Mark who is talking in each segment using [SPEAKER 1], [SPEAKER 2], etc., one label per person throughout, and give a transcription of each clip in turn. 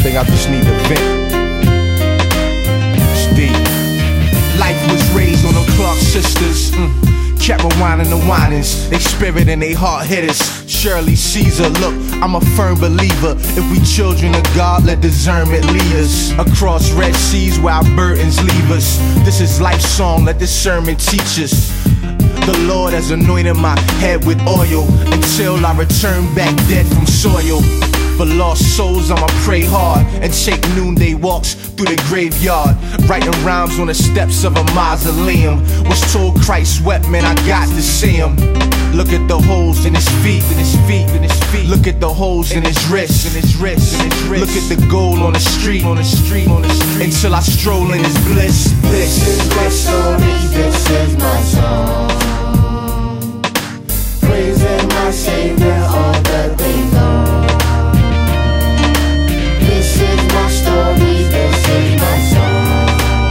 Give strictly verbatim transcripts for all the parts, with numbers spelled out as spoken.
[SPEAKER 1] think I just need to vent. It's deep. Life was raised on them Clark sisters. Mm. Kept rewinding the whinings, they spirit and they heart hitters. Shirley Caesar, look, I'm a firm believer. If we children of God, let discernment lead us across red seas where our burdens leave us. This is life's song, let this sermon teach us. The Lord has anointed my head with oil until I return back dead from soil. For lost souls I'ma pray hard and take noonday walks through the graveyard, writing rhymes on the steps of a mausoleum. Was told Christ wept, man, I got to see him. Look at the holes in his feet, in his feet, in his feet. Look at the holes in his wrists, in his wrists, in his wrists. Look at the gold on the street, on the street, on the street. Until I stroll in his bliss.
[SPEAKER 2] This is my story, this is my song, praising my Savior all the day long. This is my story, this is my song,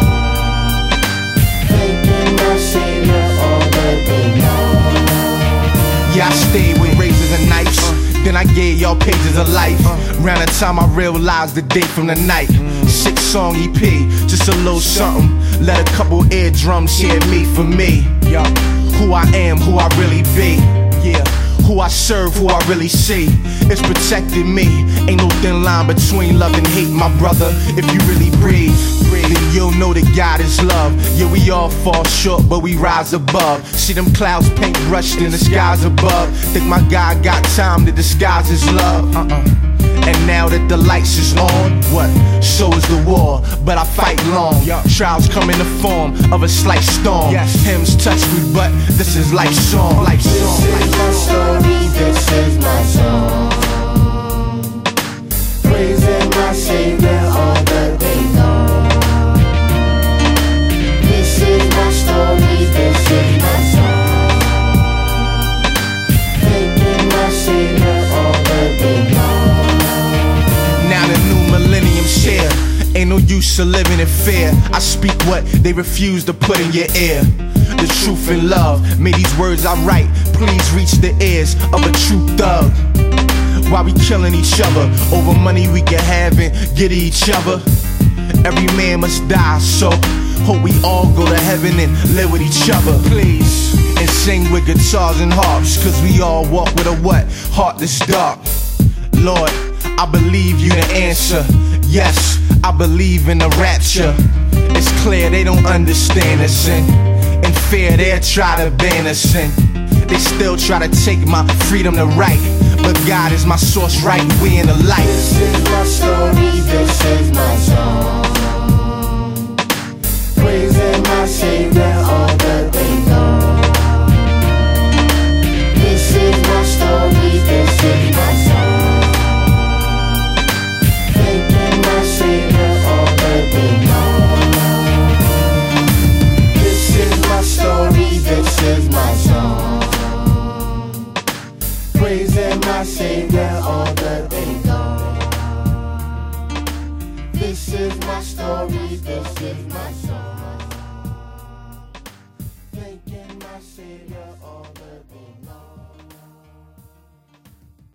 [SPEAKER 2] thanking my Savior all the day long.
[SPEAKER 1] Yeah, I stayed with razors and knives, uh, then I gave y'all pages of life. uh, Round the time I realized the day from the night. mm. Six song E P, just a little something. Let a couple eardrums hear me for me. Yeah. Who I am, who I really be. Yeah. Who I serve, who I really see. It's protecting me. Ain't no thin line between love and hate, my brother. If you really breathe, then you'll know that God is love. Yeah, we all fall short, but we rise above. See them clouds paint brushed in the skies above. Think my God got time to disguise his love. Uh-uh. And now that the lights is on, what? So is the war, but I fight long. Trials come in the form of a slight storm. Hymns touch me, but this is life's song. Life's song.
[SPEAKER 2] This is my story, this is my song, praising my Savior all the day long. This is my story, this is my song, thanking my Savior all the day long.
[SPEAKER 1] Now the new millennium's here. Ain't no use of living in fear. I speak what they refuse to put in your ear. The truth and love, may these words I write please reach the ears of a true thug. Why we killing each other over money we can have and get at each other? Every man must die, so hope we all go to heaven and live with each other, please. And sing with guitars and harps, cause we all walk with a what? Heart that's dark. Lord, I believe you the answer. Yes, I believe in the rapture. It's clear they don't understand us, and in fear they'll try to ban us, and they still try to take my freedom to right. But God is my source, right? We in the light.
[SPEAKER 2] This is my story, this is my song, praising my Savior all the day long. This is my story, this is my song, thanking my Savior all the day long. This is my story, this is my song, praising my Savior all the day long. This is my story, this is my song.